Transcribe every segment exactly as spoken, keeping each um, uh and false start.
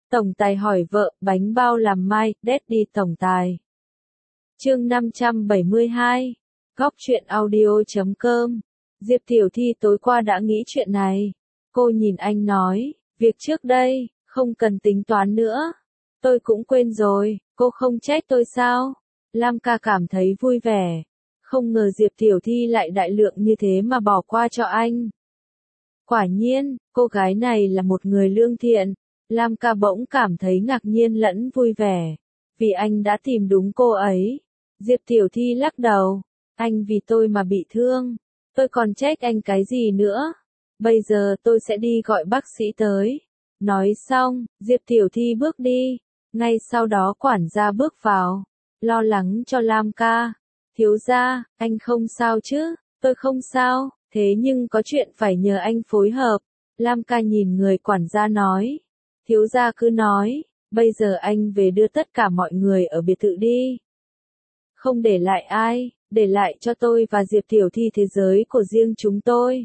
Tổng tài hỏi vợ, bánh bao làm mai, Daddy tổng tài. Chương năm trăm bảy mươi hai. Góc truyện audio chấm com. Diệp Tiểu Thi tối qua đã nghĩ chuyện này. Cô nhìn anh nói, việc trước đây, không cần tính toán nữa. Tôi cũng quên rồi, cô không trách tôi sao? Lam ca cảm thấy vui vẻ. Không ngờ Diệp Tiểu Thi lại đại lượng như thế mà bỏ qua cho anh. Quả nhiên, cô gái này là một người lương thiện. Lam ca bỗng cảm thấy ngạc nhiên lẫn vui vẻ. Vì anh đã tìm đúng cô ấy. Diệp Tiểu Thi lắc đầu. Anh vì tôi mà bị thương. Tôi còn trách anh cái gì nữa. Bây giờ tôi sẽ đi gọi bác sĩ tới. Nói xong, Diệp Tiểu Thi bước đi. Ngay sau đó quản gia bước vào. Lo lắng cho Lam ca. Thiếu gia, anh không sao chứ? Tôi không sao, thế nhưng có chuyện phải nhờ anh phối hợp. Lam ca nhìn người quản gia nói. Thiếu gia cứ nói, bây giờ anh về đưa tất cả mọi người ở biệt thự đi. Không để lại ai, để lại cho tôi và Diệp Tiểu Thi thế giới của riêng chúng tôi.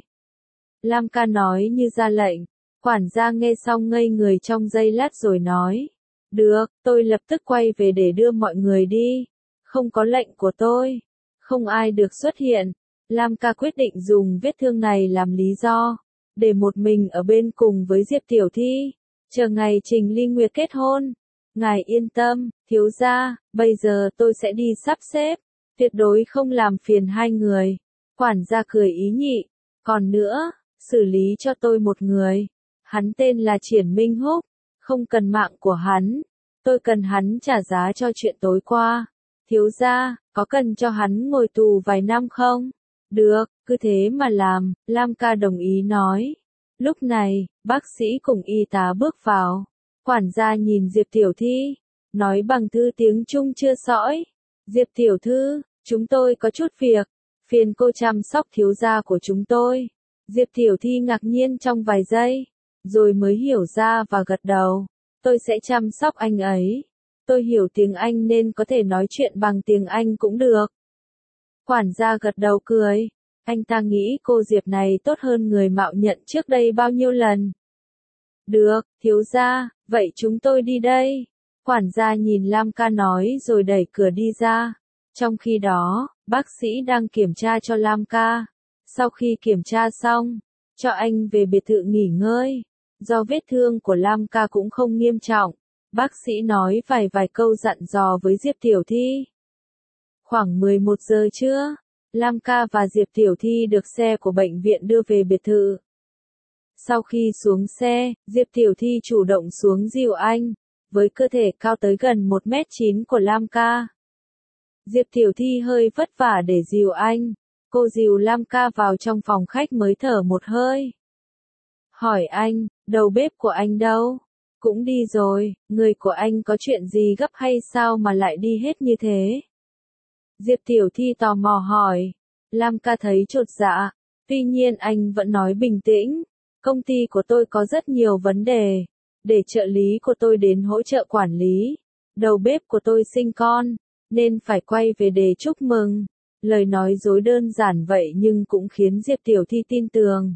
Lam ca nói như ra lệnh. Quản gia nghe xong ngây người trong giây lát rồi nói. Được, tôi lập tức quay về để đưa mọi người đi. Không có lệnh của tôi, không ai được xuất hiện. Lam ca quyết định dùng vết thương này làm lý do, để một mình ở bên cùng với Diệp Tiểu Thi, chờ ngày Trình Ly Nguyệt kết hôn. Ngài yên tâm, thiếu gia, bây giờ tôi sẽ đi sắp xếp, tuyệt đối không làm phiền hai người. Quản gia cười ý nhị, còn nữa, xử lý cho tôi một người. Hắn tên là Triển Minh Húc, không cần mạng của hắn, tôi cần hắn trả giá cho chuyện tối qua. Thiếu gia, có cần cho hắn ngồi tù vài năm không? Được, cứ thế mà làm, Lam ca đồng ý nói. Lúc này, bác sĩ cùng y tá bước vào. Quản gia nhìn Diệp Tiểu Thi, nói bằng thư tiếng Trung chưa sõi. Diệp Tiểu Thư, chúng tôi có chút việc, phiền cô chăm sóc thiếu gia của chúng tôi. Diệp Tiểu Thi ngạc nhiên trong vài giây, rồi mới hiểu ra và gật đầu. Tôi sẽ chăm sóc anh ấy. Tôi hiểu tiếng Anh nên có thể nói chuyện bằng tiếng Anh cũng được. Quản gia gật đầu cười. Anh ta nghĩ cô Diệp này tốt hơn người mạo nhận trước đây bao nhiêu lần. Được, thiếu gia, vậy chúng tôi đi đây. Quản gia nhìn Lam ca nói rồi đẩy cửa đi ra. Trong khi đó, bác sĩ đang kiểm tra cho Lam ca. Sau khi kiểm tra xong, cho anh về biệt thự nghỉ ngơi. Do vết thương của Lam ca cũng không nghiêm trọng. Bác sĩ nói vài vài câu dặn dò với Diệp Tiểu Thi. Khoảng mười một giờ trưa, Lam ca và Diệp Tiểu Thi được xe của bệnh viện đưa về biệt thự. Sau khi xuống xe, Diệp Tiểu Thi chủ động xuống dìu anh, với cơ thể cao tới gần một mét chín của Lam ca. Diệp Tiểu Thi hơi vất vả để dìu anh, cô dìu Lam ca vào trong phòng khách mới thở một hơi. Hỏi anh, đầu bếp của anh đâu? Cũng đi rồi, người của anh có chuyện gì gấp hay sao mà lại đi hết như thế? Diệp Tiểu Thi tò mò hỏi. Lam ca thấy chột dạ, tuy nhiên anh vẫn nói bình tĩnh. Công ty của tôi có rất nhiều vấn đề, để trợ lý của tôi đến hỗ trợ quản lý. Đầu bếp của tôi sinh con, nên phải quay về để chúc mừng. Lời nói dối đơn giản vậy nhưng cũng khiến Diệp Tiểu Thi tin tưởng.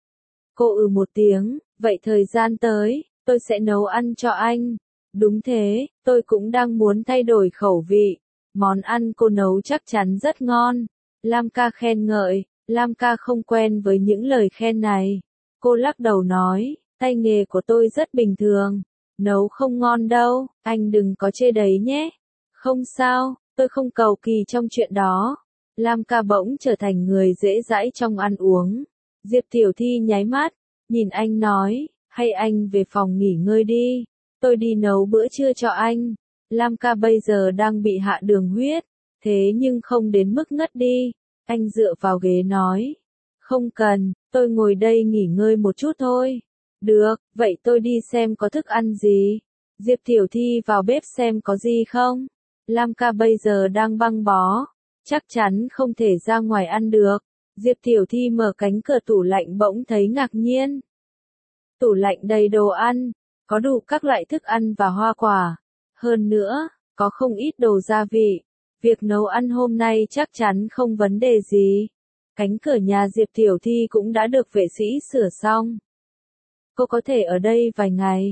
Cô ừ một tiếng, vậy thời gian tới, tôi sẽ nấu ăn cho anh. Đúng thế, tôi cũng đang muốn thay đổi khẩu vị. Món ăn cô nấu chắc chắn rất ngon. Lam ca khen ngợi, Lam ca không quen với những lời khen này. Cô lắc đầu nói, tay nghề của tôi rất bình thường. Nấu không ngon đâu, anh đừng có chê đấy nhé. Không sao, tôi không cầu kỳ trong chuyện đó. Lam ca bỗng trở thành người dễ dãi trong ăn uống. Diệp Tiểu Thi nháy mắt, nhìn anh nói, hay anh về phòng nghỉ ngơi đi. Tôi đi nấu bữa trưa cho anh. Lam ca bây giờ đang bị hạ đường huyết, thế nhưng không đến mức ngất đi. Anh dựa vào ghế nói. Không cần, tôi ngồi đây nghỉ ngơi một chút thôi. Được, vậy tôi đi xem có thức ăn gì. Diệp Tiểu Thi vào bếp xem có gì không. Lam ca bây giờ đang băng bó, chắc chắn không thể ra ngoài ăn được. Diệp Tiểu Thi mở cánh cửa tủ lạnh bỗng thấy ngạc nhiên. Tủ lạnh đầy đồ ăn, có đủ các loại thức ăn và hoa quả. Hơn nữa, có không ít đồ gia vị. Việc nấu ăn hôm nay chắc chắn không vấn đề gì. Cánh cửa nhà Diệp Tiểu Thi cũng đã được vệ sĩ sửa xong. Cô có thể ở đây vài ngày.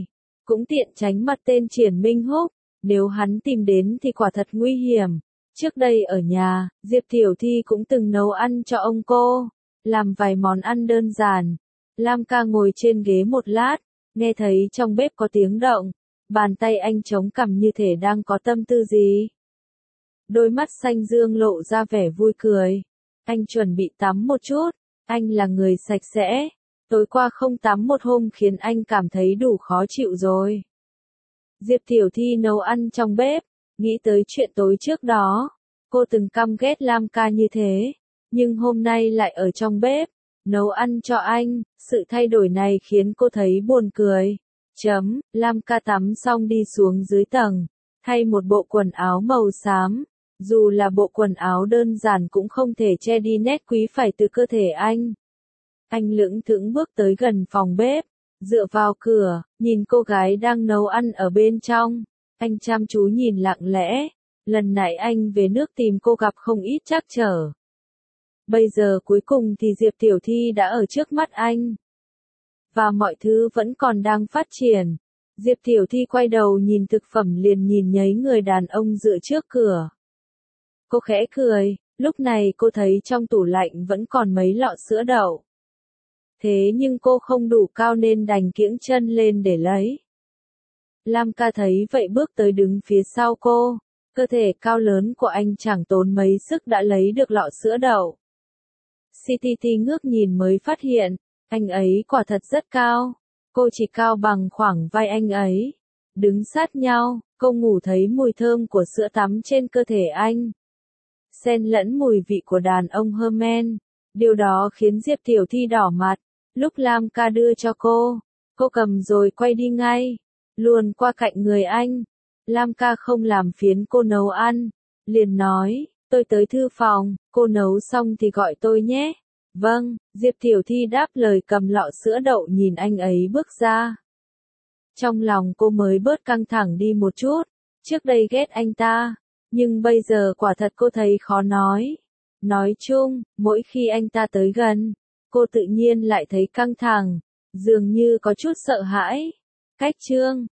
cũng tiện tránh mặt tên Triển Minh Húc, nếu hắn tìm đến thì quả thật nguy hiểm. Trước đây ở nhà, Diệp Tiểu Thi cũng từng nấu ăn cho ông cô, làm vài món ăn đơn giản. Lam ca ngồi trên ghế một lát, nghe thấy trong bếp có tiếng động, bàn tay anh chống cằm như thể đang có tâm tư gì. Đôi mắt xanh dương lộ ra vẻ vui cười. Anh chuẩn bị tắm một chút, anh là người sạch sẽ, tối qua không tắm một hôm khiến anh cảm thấy đủ khó chịu rồi. Diệp Tiểu Thi nấu ăn trong bếp, nghĩ tới chuyện tối trước đó, cô từng căm ghét Lam ca như thế, nhưng hôm nay lại ở trong bếp, nấu ăn cho anh, sự thay đổi này khiến cô thấy buồn cười. Chấm, Lam ca tắm xong đi xuống dưới tầng, thay một bộ quần áo màu xám, dù là bộ quần áo đơn giản cũng không thể che đi nét quý phái từ cơ thể anh. Anh lững thững bước tới gần phòng bếp, dựa vào cửa, nhìn cô gái đang nấu ăn ở bên trong, anh chăm chú nhìn lặng lẽ, lần nãy anh về nước tìm cô gặp không ít trắc trở. Bây giờ cuối cùng thì Diệp Tiểu Thi đã ở trước mắt anh. Và mọi thứ vẫn còn đang phát triển. Diệp Tiểu Thi quay đầu nhìn thực phẩm liền nhìn thấy người đàn ông dựa trước cửa. Cô khẽ cười, lúc này cô thấy trong tủ lạnh vẫn còn mấy lọ sữa đậu. Thế nhưng cô không đủ cao nên đành kiễng chân lên để lấy. Lam ca thấy vậy bước tới đứng phía sau cô, cơ thể cao lớn của anh chẳng tốn mấy sức đã lấy được lọ sữa đậu. xê tê tê ngước nhìn mới phát hiện, anh ấy quả thật rất cao, cô chỉ cao bằng khoảng vai anh ấy. Đứng sát nhau, cô ngửi thấy mùi thơm của sữa tắm trên cơ thể anh. Xen lẫn mùi vị của đàn ông Herman, điều đó khiến Diệp Tiểu Thi đỏ mặt. Lúc Lam ca đưa cho cô, cô cầm rồi quay đi ngay, luồn qua cạnh người anh. Lam ca không làm phiền cô nấu ăn, liền nói, tôi tới thư phòng, cô nấu xong thì gọi tôi nhé. Vâng, Diệp Tiểu Thi đáp lời cầm lọ sữa đậu nhìn anh ấy bước ra. Trong lòng cô mới bớt căng thẳng đi một chút, trước đây ghét anh ta, nhưng bây giờ quả thật cô thấy khó nói. Nói chung, mỗi khi anh ta tới gần, cô tự nhiên lại thấy căng thẳng, dường như có chút sợ hãi. Cách chương